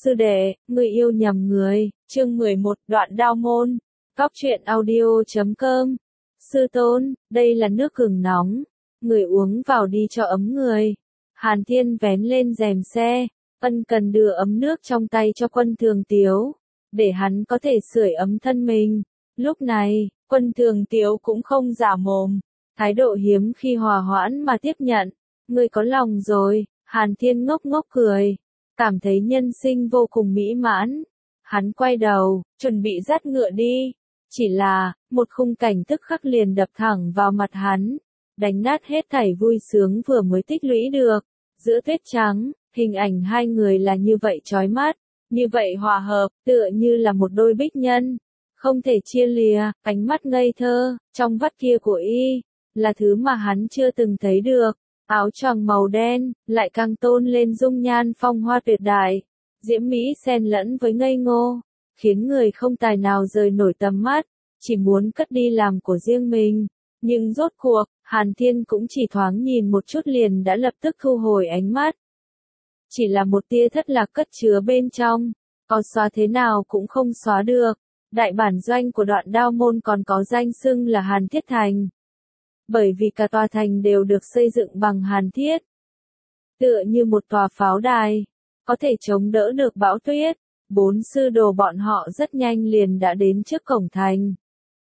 Sư đệ, người yêu nhầm người, chương 11, đoạn đao môn. Góc truyện audio.com. Sư tôn, đây là nước gừng nóng. Người uống vào đi cho ấm người. Hàn Thiên vén lên rèm xe, ân cần đưa ấm nước trong tay cho Quân Thường Tiếu, để hắn có thể sưởi ấm thân mình. Lúc này, Quân Thường Tiếu cũng không giả mồm, thái độ hiếm khi hòa hoãn mà tiếp nhận. Người có lòng rồi. Hàn Thiên ngốc ngốc cười, cảm thấy nhân sinh vô cùng mỹ mãn. Hắn quay đầu, chuẩn bị dắt ngựa đi. Chỉ là, một khung cảnh tức khắc liền đập thẳng vào mặt hắn, đánh nát hết thảy vui sướng vừa mới tích lũy được. Giữa tuyết trắng, hình ảnh hai người là như vậy chói mắt, như vậy hòa hợp, tựa như là một đôi bích nhân, không thể chia lìa. Ánh mắt ngây thơ, trong vắt kia của y, là thứ mà hắn chưa từng thấy được. Áo choàng màu đen, lại càng tôn lên dung nhan phong hoa tuyệt đại, diễm mỹ xen lẫn với ngây ngô, khiến người không tài nào rời nổi tầm mắt, chỉ muốn cất đi làm của riêng mình. Nhưng rốt cuộc, Hàn Thiên cũng chỉ thoáng nhìn một chút liền đã lập tức thu hồi ánh mắt. Chỉ là một tia thất lạc cất chứa bên trong, có xóa thế nào cũng không xóa được. Đại bản doanh của Đoạn Đao môn còn có danh xưng là Hàn Thiết Thành. Bởi vì cả tòa thành đều được xây dựng bằng hàn thiết. Tựa như một tòa pháo đài, có thể chống đỡ được bão tuyết. 4 sư đồ bọn họ rất nhanh liền đã đến trước cổng thành.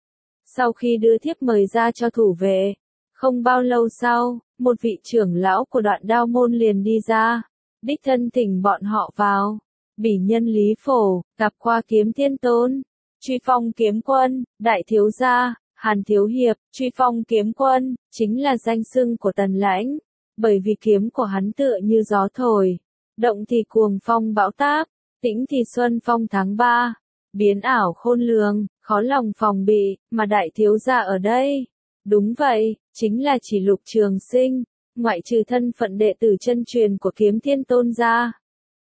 Sau khi đưa thiếp mời ra cho thủ vệ, không bao lâu sau, một vị trưởng lão của Đoạn Đao môn liền đi ra, đích thân thỉnh bọn họ vào. Bỉ nhân Lý Phổ, gặp qua Kiếm Thiên Tôn, Truy Phong Kiếm Quân, đại thiếu gia. Hàn Thiếu Hiệp, Truy Phong Kiếm Quân, chính là danh xưng của Tần Lãnh, bởi vì kiếm của hắn tựa như gió thổi, động thì cuồng phong bão táp, tĩnh thì xuân phong tháng 3, biến ảo khôn lường, khó lòng phòng bị, mà đại thiếu gia ở đây. Đúng vậy, chính là chỉ Lục Trường Sinh, ngoại trừ thân phận đệ tử chân truyền của Kiếm Thiên Tôn ra.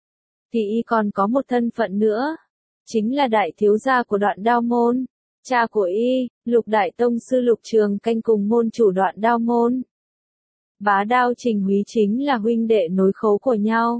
Thì y còn có một thân phận nữa, chính là đại thiếu gia của Đoạn Đao môn. Cha của y, Lục Đại Tông sư Lục Trường Canh cùng môn chủ Đoạn Đao môn. Bá Đao Trình Húy chính là huynh đệ nối khố của nhau.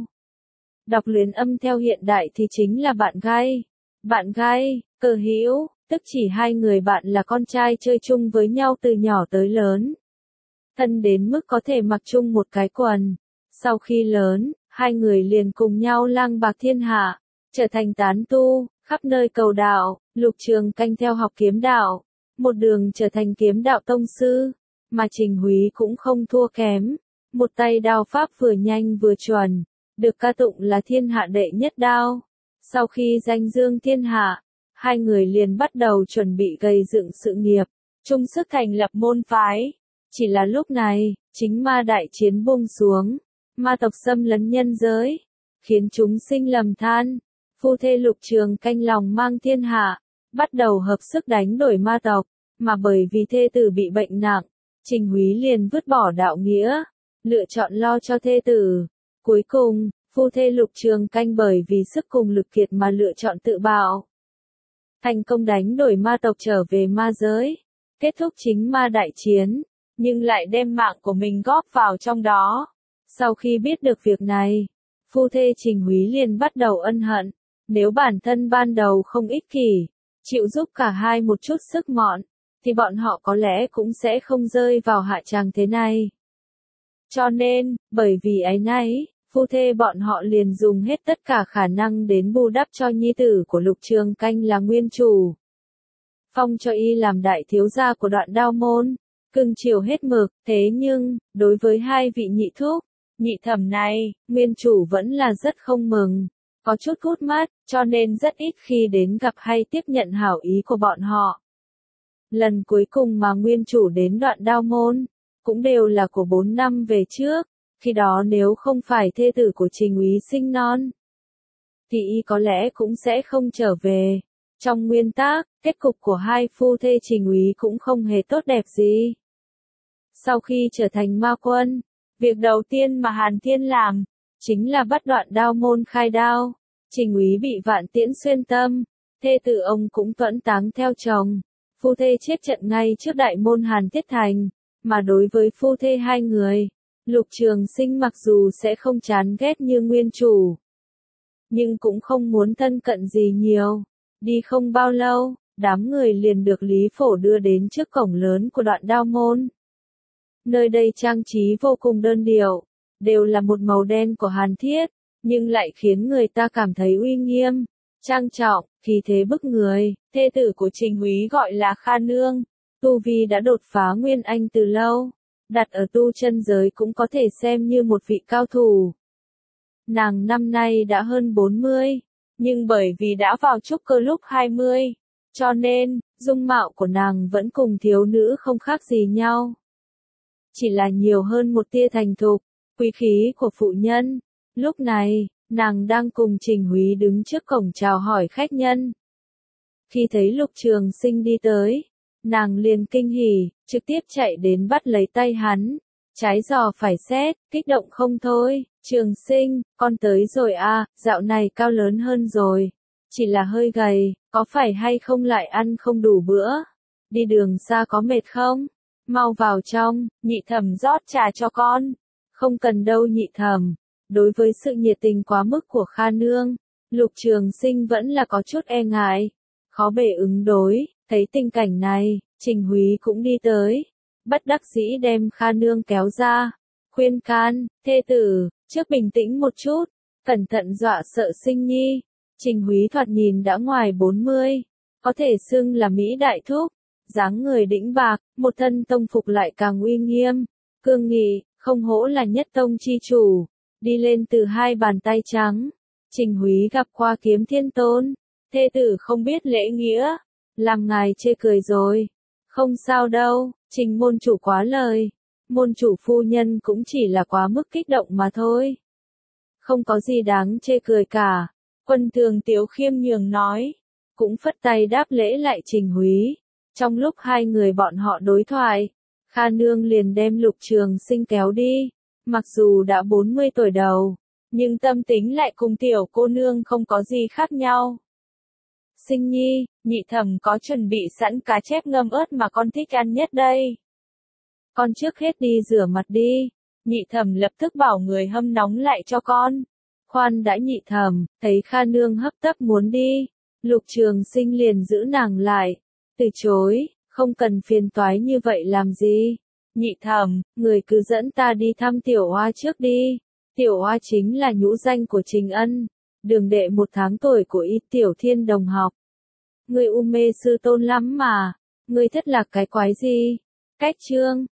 Đọc luyện âm theo hiện đại thì chính là bạn gai. Bạn gai, cờ hữu, tức chỉ hai người bạn là con trai chơi chung với nhau từ nhỏ tới lớn. Thân đến mức có thể mặc chung một cái quần. Sau khi lớn, hai người liền cùng nhau lang bạc thiên hạ, trở thành tán tu, khắp nơi cầu đạo. Lục Trường Canh theo học kiếm đạo, một đường trở thành kiếm đạo tông sư, mà Trình Húy cũng không thua kém, một tay đao pháp vừa nhanh vừa chuẩn, được ca tụng là thiên hạ đệ nhất đao. Sau khi danh dương thiên hạ, hai người liền bắt đầu chuẩn bị gây dựng sự nghiệp, chung sức thành lập môn phái. Chỉ là lúc này, chính ma đại chiến buông xuống, ma tộc xâm lấn nhân giới, khiến chúng sinh lầm than. Phu thê Lục Trường Canh lòng mang thiên hạ, bắt đầu hợp sức đánh đuổi ma tộc, mà bởi vì thê tử bị bệnh nặng, Trình Húy liền vứt bỏ đạo nghĩa, lựa chọn lo cho thê tử. Cuối cùng, phu thê Lục Trường Canh bởi vì sức cùng lực kiệt mà lựa chọn tự bạo. Thành công đánh đuổi ma tộc trở về ma giới, kết thúc chính ma đại chiến, nhưng lại đem mạng của mình góp vào trong đó. Sau khi biết được việc này, phu thê Trình Húy liền bắt đầu ân hận. Nếu bản thân ban đầu không ích kỷ, chịu giúp cả hai một chút sức mọn, thì bọn họ có lẽ cũng sẽ không rơi vào hạ tràng thế này. Cho nên, bởi vì áy náy, phu thê bọn họ liền dùng hết tất cả khả năng đến bù đắp cho nhi tử của Lục Trường Canh là nguyên chủ. Phong cho y làm đại thiếu gia của Đoạn Đao môn, cưng chiều hết mực. Thế nhưng, đối với hai vị nhị thúc, nhị thẩm này, nguyên chủ vẫn là rất không mừng. Có chút cút mắt, cho nên rất ít khi đến gặp hay tiếp nhận hảo ý của bọn họ. Lần cuối cùng mà nguyên chủ đến Đoạn Đao môn, cũng đều là của 4 năm về trước, khi đó nếu không phải thê tử của Trình Húy sinh non, thì y có lẽ cũng sẽ không trở về. Trong nguyên tắc, kết cục của hai phu thê Trình Húy cũng không hề tốt đẹp gì. Sau khi trở thành ma quân, việc đầu tiên mà Hàn Thiên làm, chính là bắt Đoạn Đao môn khai đao. Trình Húy bị vạn tiễn xuyên tâm, thê tử ông cũng tuẫn táng theo chồng. Phu thê chết trận ngay trước đại môn Hàn Thiết Thành, mà đối với phu thê hai người, Lục Trường Sinh mặc dù sẽ không chán ghét như nguyên chủ, nhưng cũng không muốn thân cận gì nhiều. Đi không bao lâu, đám người liền được Lý Phổ đưa đến trước cổng lớn của Đoạn Đao môn. Nơi đây trang trí vô cùng đơn điệu, đều là một màu đen của hàn thiết, nhưng lại khiến người ta cảm thấy uy nghiêm, trang trọng, khí thế bức người. Thê tử của Trình Húy gọi là Kha Nương, tu vi đã đột phá Nguyên Anh từ lâu, đặt ở tu chân giới cũng có thể xem như một vị cao thủ. Nàng năm nay đã hơn 40, nhưng bởi vì đã vào trúc cơ lúc 20, cho nên, dung mạo của nàng vẫn cùng thiếu nữ không khác gì nhau. Chỉ là nhiều hơn một tia thành thục, quý khí của phụ nhân. Lúc này, nàng đang cùng Trình Húy đứng trước cổng chào hỏi khách nhân. Khi thấy Lục Trường Sinh đi tới, nàng liền kinh hỉ, trực tiếp chạy đến bắt lấy tay hắn, trái giò phải xét, kích động không thôi. Trường Sinh, con tới rồi à, dạo này cao lớn hơn rồi, chỉ là hơi gầy, có phải hay không lại ăn không đủ bữa? Đi đường xa có mệt không? Mau vào trong, Nhị Thẩm rót trà cho con. Không cần đâu Nhị Thẩm. Đối với sự nhiệt tình quá mức của Kha Nương, Lục Trường Sinh vẫn là có chút e ngại, khó bề ứng đối. Thấy tình cảnh này, Trình Húy cũng đi tới, bất đắc dĩ đem Kha Nương kéo ra, khuyên can, thê tử, trước bình tĩnh một chút, cẩn thận dọa sợ Sinh Nhi. Trình Húy thoạt nhìn đã ngoài 40, có thể xưng là Mỹ đại thúc, dáng người đĩnh bạc, một thân tông phục lại càng uy nghiêm, cương nghị, không hổ là nhất tông chi chủ, đi lên từ hai bàn tay trắng. Trình Húy gặp qua Kiếm Thiên Tôn, thê tử không biết lễ nghĩa, làm ngài chê cười rồi. Không sao đâu, Trình môn chủ quá lời, môn chủ phu nhân cũng chỉ là quá mức kích động mà thôi. Không có gì đáng chê cười cả, Quân Thường Tiếu khiêm nhường nói, cũng phất tay đáp lễ lại Trình Húy. Trong lúc hai người bọn họ đối thoại, Kha Nương liền đem Lục Trường Sinh kéo đi, mặc dù đã 40 tuổi đầu, nhưng tâm tính lại cùng tiểu cô nương không có gì khác nhau. Sinh Nhi, Nhị Thẩm có chuẩn bị sẵn cá chép ngâm ớt mà con thích ăn nhất đây. Con trước hết đi rửa mặt đi, Nhị Thẩm lập tức bảo người hâm nóng lại cho con. Khoan đã Nhị Thẩm, thấy Kha Nương hấp tấp muốn đi, Lục Trường Sinh liền giữ nàng lại, từ chối, không cần phiền toái như vậy làm gì. Nhị Thẩm, người cứ dẫn ta đi thăm Tiểu Oa trước đi. Tiểu Oa chính là nhũ danh của Trình Ân, đường đệ 1 tháng tuổi của Y Tiểu Thiên đồng học. Người u mê sư tôn lắm mà, người thất lạc cái quái gì? Cách chương